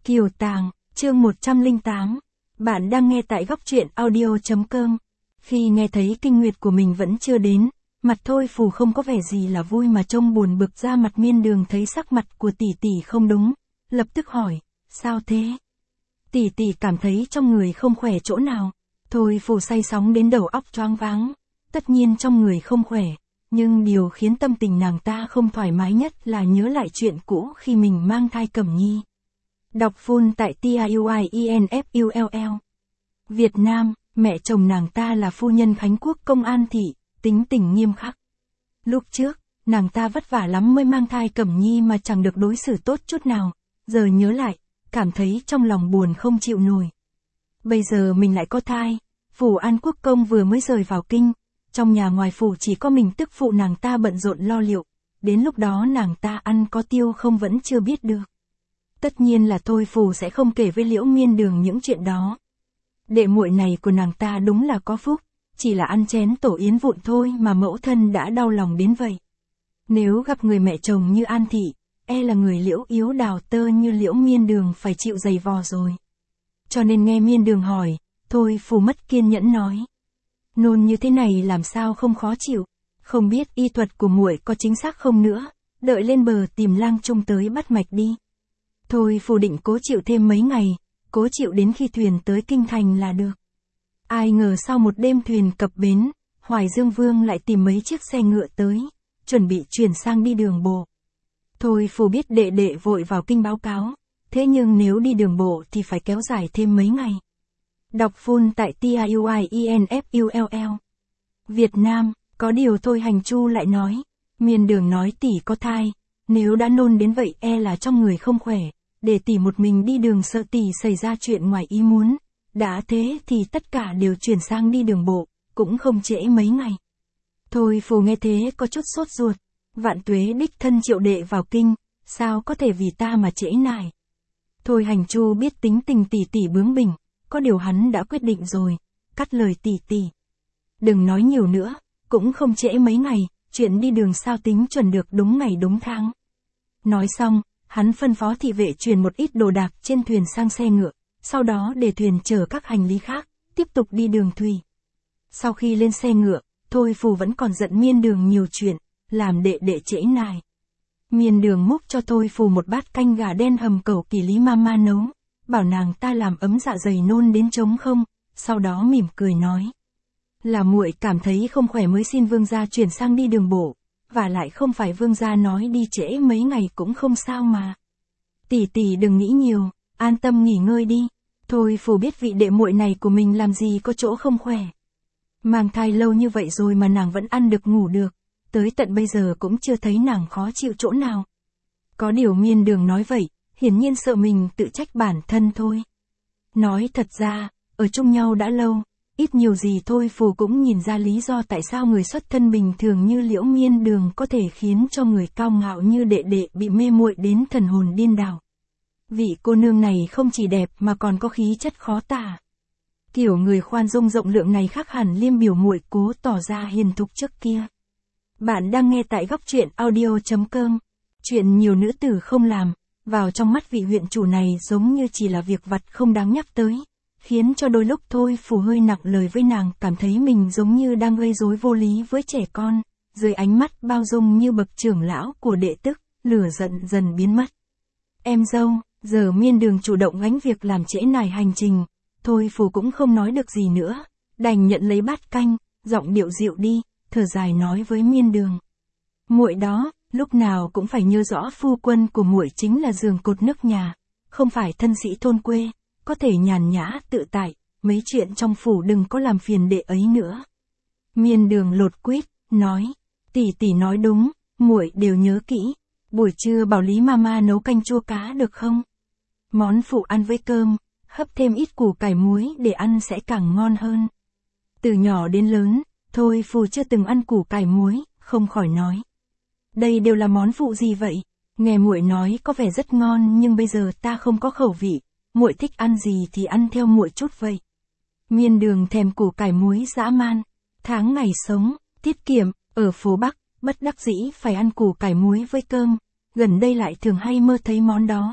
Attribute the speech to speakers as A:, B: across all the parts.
A: Kiều Tàng, chương 108. Bạn đang nghe tại góc truyện audio.com. Khi nghe thấy kinh nguyệt của mình vẫn chưa đến, mặt Thôi Phù không có vẻ gì là vui mà trông buồn bực ra. Mặt Miên Đường thấy sắc mặt của tỷ tỷ không đúng, lập tức hỏi, sao thế? Tỷ tỷ cảm thấy trong người không khỏe chỗ nào. Thôi Phù say sóng đến đầu óc choáng váng, tất nhiên trong người không khỏe, nhưng điều khiến tâm tình nàng ta không thoải mái nhất là nhớ lại chuyện cũ khi mình mang thai Cẩm Nhi. Đọc full tại TIUIENFULL. Việt Nam, mẹ chồng nàng ta là phu nhân Khánh Quốc công an thị, tính tình nghiêm khắc. Lúc trước, nàng ta vất vả lắm mới mang thai Cẩm Nhi mà chẳng được đối xử tốt chút nào, giờ nhớ lại, cảm thấy trong lòng buồn không chịu nổi. Bây giờ mình lại có thai, phủ An Quốc công vừa mới rời vào kinh, trong nhà ngoài phủ chỉ có mình tức phụ nàng ta bận rộn lo liệu, đến lúc đó nàng ta ăn có tiêu không vẫn chưa biết được. Tất nhiên là Thôi Phù sẽ không kể với Liễu Miên Đường những chuyện đó. Đệ muội này của nàng ta đúng là có phúc, chỉ là ăn chén tổ yến vụn thôi mà mẫu thân đã đau lòng đến vậy. Nếu gặp người mẹ chồng như An thị, e là người liễu yếu đào tơ như Liễu Miên Đường phải chịu giày vò rồi. Cho nên nghe Miên Đường hỏi, Thôi Phù mất kiên nhẫn nói. Nôn như thế này làm sao không khó chịu, không biết y thuật của muội có chính xác không nữa, đợi lên bờ tìm lang trung tới bắt mạch đi. Thôi Phù định cố chịu thêm mấy ngày, cố chịu đến khi thuyền tới kinh thành là được. Ai ngờ sau một đêm thuyền cập bến, Hoài Dương Vương lại tìm mấy chiếc xe ngựa tới, chuẩn bị chuyển sang đi đường bộ. Thôi Phù biết đệ đệ vội vào kinh báo cáo, thế nhưng nếu đi đường bộ thì phải kéo dài thêm mấy ngày. Đọc full tại TIUIENFULL. Việt Nam, có điều Thôi Hành Chu lại nói, Miên Đường nói tỷ có thai, nếu đã nôn đến vậy e là trong người không khỏe, để tỷ một mình đi đường sợ tỷ xảy ra chuyện ngoài ý muốn, đã thế thì tất cả đều chuyển sang đi đường bộ, cũng không trễ mấy ngày. Thôi Phù nghe thế có chút sốt ruột, Vạn Tuế đích thân triệu đệ vào kinh, sao có thể vì ta mà trễ nải. Thôi Hành Chu biết tính tình tỷ tỷ bướng bỉnh, có điều hắn đã quyết định rồi, cắt lời tỷ tỷ. Đừng nói nhiều nữa, cũng không trễ mấy ngày, chuyện đi đường sao tính chuẩn được đúng ngày đúng tháng. Nói xong, hắn phân phó thị vệ truyền một ít đồ đạc trên thuyền sang xe ngựa, sau đó để thuyền chở các hành lý khác, tiếp tục đi đường thủy. Sau khi lên xe ngựa, Thôi Phù vẫn còn giận Miên Đường nhiều chuyện, làm đệ đệ trễ nải. Miên Đường múc cho Thôi Phù một bát canh gà đen hầm cẩu kỳ Lý Mama nấu, bảo nàng ta làm ấm dạ dày nôn đến trống không, sau đó mỉm cười nói. Là muội cảm thấy không khỏe mới xin vương gia chuyển sang đi đường bộ, và lại không phải vương gia nói đi trễ mấy ngày cũng không sao mà. Tỷ tỷ đừng nghĩ nhiều, an tâm nghỉ ngơi đi. Thôi Phù biết vị đệ muội này của mình làm gì có chỗ không khỏe. Mang thai lâu như vậy rồi mà nàng vẫn ăn được ngủ được, tới tận bây giờ cũng chưa thấy nàng khó chịu chỗ nào. Có điều Miên Đường nói vậy, hiển nhiên sợ mình tự trách bản thân thôi. Nói thật ra, ở chung nhau đã lâu, ít nhiều gì Thôi Phù cũng nhìn ra lý do tại sao người xuất thân bình thường như Liễu Miên Đường có thể khiến cho người cao ngạo như đệ đệ bị mê muội đến thần hồn điên đảo. Vị cô nương này không chỉ đẹp mà còn có khí chất khó tả. Kiểu người khoan dung rộng lượng này khác hẳn Liêm biểu muội cố tỏ ra hiền thục trước kia. Bạn đang nghe tại góc truyện audio.com. Chuyện nhiều nữ tử không làm, vào trong mắt vị huyện chủ này giống như chỉ là việc vặt không đáng nhắc tới, khiến cho đôi lúc Thôi Phù hơi nặng lời với nàng, cảm thấy mình giống như đang gây rối vô lý với trẻ con, dưới ánh mắt bao dung như bậc trưởng lão của đệ tức, lửa giận dần biến mất. Em dâu, giờ Miên Đường chủ động gánh việc làm trễ nải hành trình, Thôi Phù cũng không nói được gì nữa, đành nhận lấy bát canh, giọng điệu dịu đi, thở dài nói với Miên Đường. Muội đó, lúc nào cũng phải nhớ rõ phu quân của muội chính là giường cột nước nhà, không phải thân sĩ thôn quê, có thể nhàn nhã tự tại, mấy chuyện trong phủ đừng có làm phiền đệ ấy nữa. Miên Đường lột quýt, nói, tỷ tỷ nói đúng, muội đều nhớ kỹ, buổi trưa bảo Lý Mama nấu canh chua cá được không? Món phụ ăn với cơm, hấp thêm ít củ cải muối để ăn sẽ càng ngon hơn. Từ nhỏ đến lớn, Thôi Phù chưa từng ăn củ cải muối, không khỏi nói. Đây đều là món phụ gì vậy? Nghe muội nói có vẻ rất ngon nhưng bây giờ ta không có khẩu vị, muội thích ăn gì thì ăn theo muội chút vậy. Miên Đường thèm củ cải muối dã man, tháng ngày sống, tiết kiệm, ở phố Bắc, bất đắc dĩ phải ăn củ cải muối với cơm, gần đây lại thường hay mơ thấy món đó,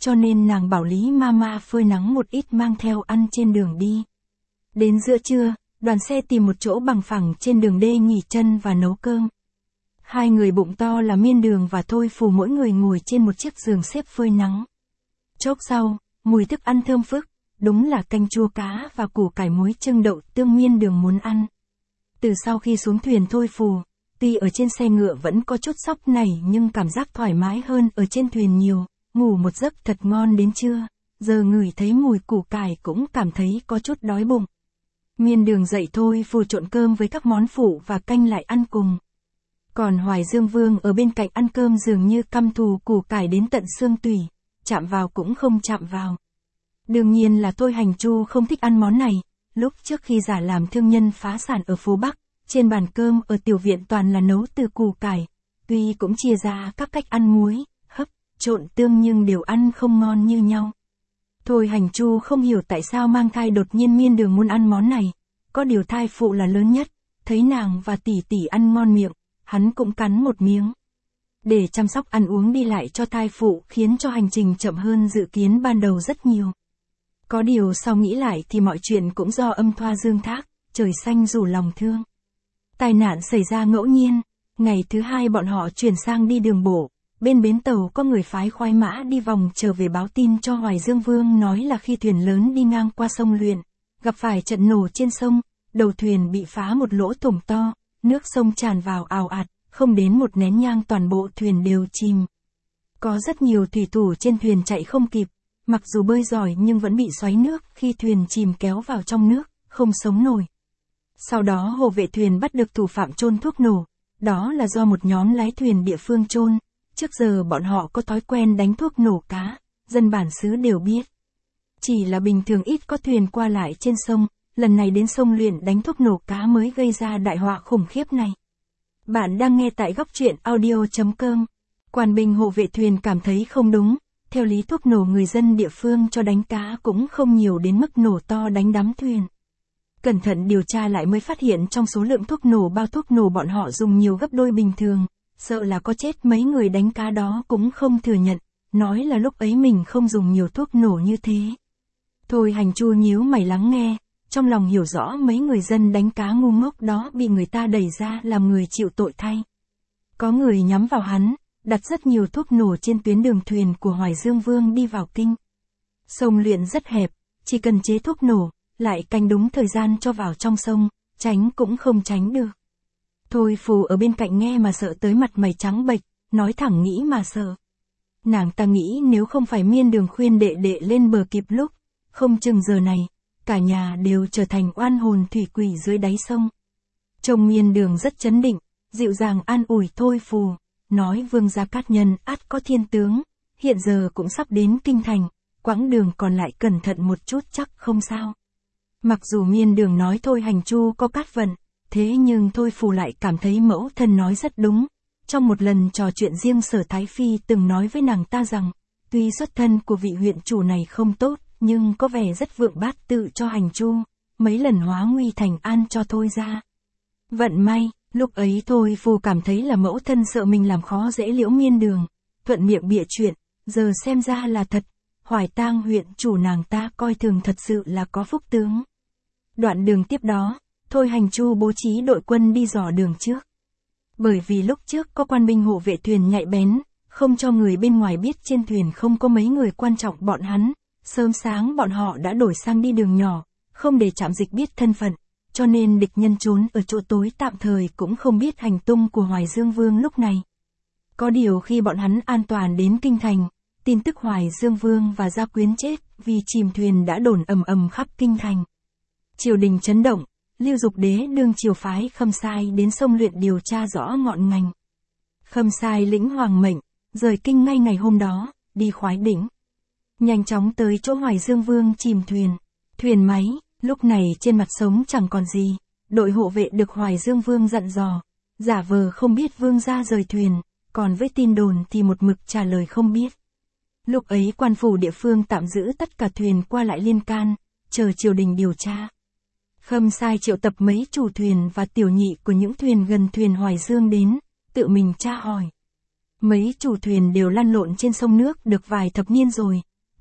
A: cho nên nàng bảo Lý Mama phơi nắng một ít mang theo ăn trên đường đi. Đến giữa trưa, đoàn xe tìm một chỗ bằng phẳng trên đường đê nghỉ chân và nấu cơm. Hai người bụng to là Miên Đường và Thôi Phù mỗi người ngồi trên một chiếc giường xếp phơi nắng. Chốc sau, mùi thức ăn thơm phức, đúng là canh chua cá và củ cải muối chưng đậu tương Miên Đường muốn ăn. Từ sau khi xuống thuyền Thôi Phù, tuy ở trên xe ngựa vẫn có chút sóc nảy nhưng cảm giác thoải mái hơn ở trên thuyền nhiều, ngủ một giấc thật ngon đến trưa, giờ ngửi thấy mùi củ cải cũng cảm thấy có chút đói bụng. Miên Đường dậy Thôi Phù trộn cơm với các món phụ và canh lại ăn cùng. Còn Hoài Dương Vương ở bên cạnh ăn cơm dường như căm thù củ cải đến tận xương tủy, chạm vào cũng không chạm vào. Đương nhiên là Thôi Hành Chu không thích ăn món này, lúc trước khi giả làm thương nhân phá sản ở phố Bắc, trên bàn cơm ở tiểu viện toàn là nấu từ củ cải, tuy cũng chia ra các cách ăn muối, hấp, trộn tương nhưng đều ăn không ngon như nhau. Thôi Hành Chu không hiểu tại sao mang thai đột nhiên Miên Đường muốn ăn món này, có điều thai phụ là lớn nhất, thấy nàng và tỷ tỷ ăn ngon miệng, hắn cũng cắn một miếng. Để chăm sóc ăn uống đi lại cho thai phụ khiến cho hành trình chậm hơn dự kiến ban đầu rất nhiều. Có điều sau nghĩ lại thì mọi chuyện cũng do âm thoa dương thác, trời xanh rủ lòng thương. Tai nạn xảy ra ngẫu nhiên, ngày thứ hai bọn họ chuyển sang đi đường bộ, bên bến tàu có người phái khoái mã đi vòng trở về báo tin cho Hoài Dương Vương nói là khi thuyền lớn đi ngang qua sông Luyện, gặp phải trận nổ trên sông, đầu thuyền bị phá một lỗ thủng to, nước sông tràn vào ào ạt, không đến một nén nhang toàn bộ thuyền đều chìm. Có rất nhiều thủy thủ trên thuyền chạy không kịp, mặc dù bơi giỏi nhưng vẫn bị xoáy nước khi thuyền chìm kéo vào trong nước, không sống nổi. Sau đó hộ vệ thuyền bắt được thủ phạm chôn thuốc nổ, đó là do một nhóm lái thuyền địa phương chôn. Trước giờ bọn họ có thói quen đánh thuốc nổ cá, dân bản xứ đều biết. Chỉ là bình thường ít có thuyền qua lại trên sông, lần này đến sông Luyện đánh thuốc nổ cá mới gây ra đại họa khủng khiếp này. Bạn đang nghe tại góc truyện audio.com. Quan binh hộ vệ thuyền cảm thấy không đúng, theo lý thuốc nổ người dân địa phương cho đánh cá cũng không nhiều đến mức nổ to đánh đắm thuyền. Cẩn thận điều tra lại mới phát hiện trong số lượng thuốc nổ bao thuốc nổ bọn họ dùng nhiều gấp đôi bình thường, sợ là có chết mấy người đánh cá đó cũng không thừa nhận, nói là lúc ấy mình không dùng nhiều thuốc nổ như thế. Thôi Hành Chu nhíu mày lắng nghe, trong lòng hiểu rõ mấy người dân đánh cá ngu ngốc đó bị người ta đẩy ra làm người chịu tội thay. Có người nhắm vào hắn, đặt rất nhiều thuốc nổ trên tuyến đường thuyền của Hoài Dương Vương đi vào kinh. Sông Luyện rất hẹp, chỉ cần chế thuốc nổ, lại canh đúng thời gian cho vào trong sông, tránh cũng không tránh được. Thôi Phù ở bên cạnh nghe mà sợ tới mặt mày trắng bệch, nói thẳng nghĩ mà sợ. Nàng ta nghĩ nếu không phải Miên Đường khuyên đệ đệ lên bờ kịp lúc, không chừng giờ này, cả nhà đều trở thành oan hồn thủy quỷ dưới đáy sông. Chồng Miên Đường rất trấn định, dịu dàng an ủi Thôi Phù, nói Vương gia Cát Nhân ắt có thiên tướng, hiện giờ cũng sắp đến kinh thành, quãng đường còn lại cẩn thận một chút chắc không sao. Mặc dù Miên Đường nói Thôi Hành Chu có cát vận, thế nhưng Thôi Phù lại cảm thấy mẫu thân nói rất đúng. Trong một lần trò chuyện riêng Sở Thái Phi từng nói với nàng ta rằng, tuy xuất thân của vị huyện chủ này không tốt, nhưng có vẻ rất vượng bát tự cho Hành Chu, mấy lần hóa nguy thành an cho Thôi ra. Vận may, lúc ấy Thôi Phù cảm thấy là mẫu thân sợ mình làm khó dễ Liễu Miên Đường, thuận miệng bịa chuyện, giờ xem ra là thật, Hoài Tang huyện chủ nàng ta coi thường thật sự là có phúc tướng. Đoạn đường tiếp đó, Thôi Hành Chu bố trí đội quân đi dò đường trước. Bởi vì lúc trước có quan binh hộ vệ thuyền nhạy bén, không cho người bên ngoài biết trên thuyền không có mấy người quan trọng bọn hắn, sớm sáng bọn họ đã đổi sang đi đường nhỏ, không để Trạm Dịch biết thân phận, cho nên địch nhân trốn ở chỗ tối tạm thời cũng không biết hành tung của Hoài Dương Vương lúc này. Có điều khi bọn hắn an toàn đến kinh thành, tin tức Hoài Dương Vương và Gia Quyến chết vì chìm thuyền đã đồn ầm ầm khắp kinh thành. Triều đình chấn động, Lưu Dục Đế đương triều phái Khâm Sai đến sông Luyện điều tra rõ ngọn ngành. Khâm Sai lĩnh hoàng mệnh, rời kinh ngay ngày hôm đó, đi Khoái Đỉnh. Nhanh chóng tới chỗ Hoài Dương Vương chìm thuyền. Thuyền máy, lúc này trên mặt sống chẳng còn gì, đội hộ vệ được Hoài Dương Vương dặn dò, giả vờ không biết vương gia rời thuyền, còn với tin đồn thì một mực trả lời không biết. Lúc ấy quan phủ địa phương tạm giữ tất cả thuyền qua lại liên can, chờ triều đình điều tra. Khâm Sai triệu tập mấy chủ thuyền và tiểu nhị của những thuyền gần thuyền Hoài Dương đến, tự mình tra hỏi. Mấy chủ thuyền đều lăn lộn trên sông nước được vài thập niên rồi,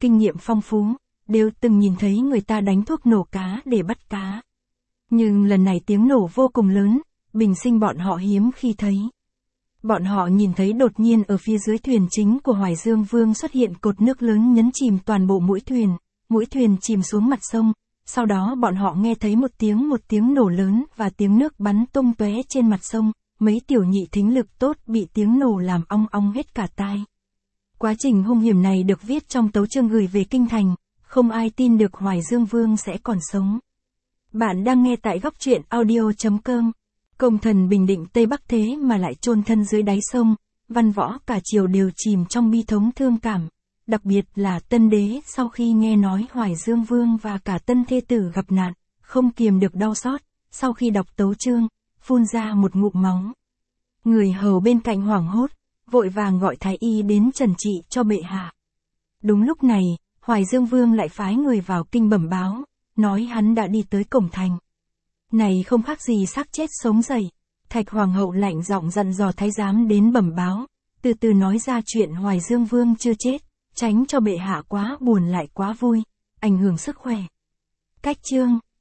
A: kinh nghiệm phong phú, đều từng nhìn thấy người ta đánh thuốc nổ cá để bắt cá. Nhưng lần này tiếng nổ vô cùng lớn, bình sinh bọn họ hiếm khi thấy. Bọn họ nhìn thấy đột nhiên ở phía dưới thuyền chính của Hoài Dương Vương xuất hiện cột nước lớn nhấn chìm toàn bộ mũi thuyền chìm xuống mặt sông, sau đó bọn họ nghe thấy một tiếng nổ lớn và tiếng nước bắn tung tóe trên mặt sông, mấy tiểu nhị thính lực tốt bị tiếng nổ làm ong ong hết cả tai. Quá trình hung hiểm này được viết trong tấu chương gửi về kinh thành, không ai tin được Hoài Dương Vương sẽ còn sống. Bạn đang nghe tại góc truyện audio.com. Công thần Bình Định Tây Bắc thế mà lại chôn thân dưới đáy sông, văn võ cả triều đều chìm trong bi thống thương cảm. Đặc biệt là Tân Đế sau khi nghe nói Hoài Dương Vương và cả Tân thê tử gặp nạn, không kiềm được đau xót, sau khi đọc tấu chương, phun ra một ngụm máu. Người hầu bên cạnh hoảng hốt, vội vàng gọi thái y đến trần trị cho bệ hạ. Đúng lúc này, Hoài Dương Vương lại phái người vào kinh bẩm báo, nói hắn đã đi tới cổng thành. Này không khác gì xác chết sống dậy. Thạch Hoàng hậu lạnh giọng dặn dò thái giám đến bẩm báo, từ từ nói ra chuyện Hoài Dương Vương chưa chết, tránh cho bệ hạ quá buồn lại quá vui, ảnh hưởng sức khỏe. Cách chương